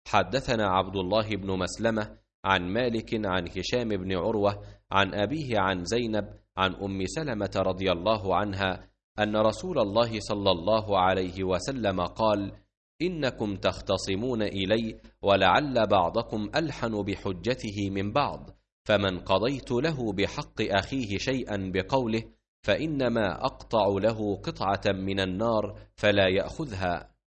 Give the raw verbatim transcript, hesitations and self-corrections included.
حدثنا عبد الله بن مسلمة عن مالك عن هشام بن عروة عن أبيه عن زينب عن أم سلمة رضي الله عنها أن رسول الله صلى الله عليه وسلم قال: إنكم تختصمون إلي ولعل بعضكم ألحن بحجته من بعض، فمن قضيت له بحق أخيه شيئا بقوله فإنما أقطع له قطعة من النار فلا يأخذها.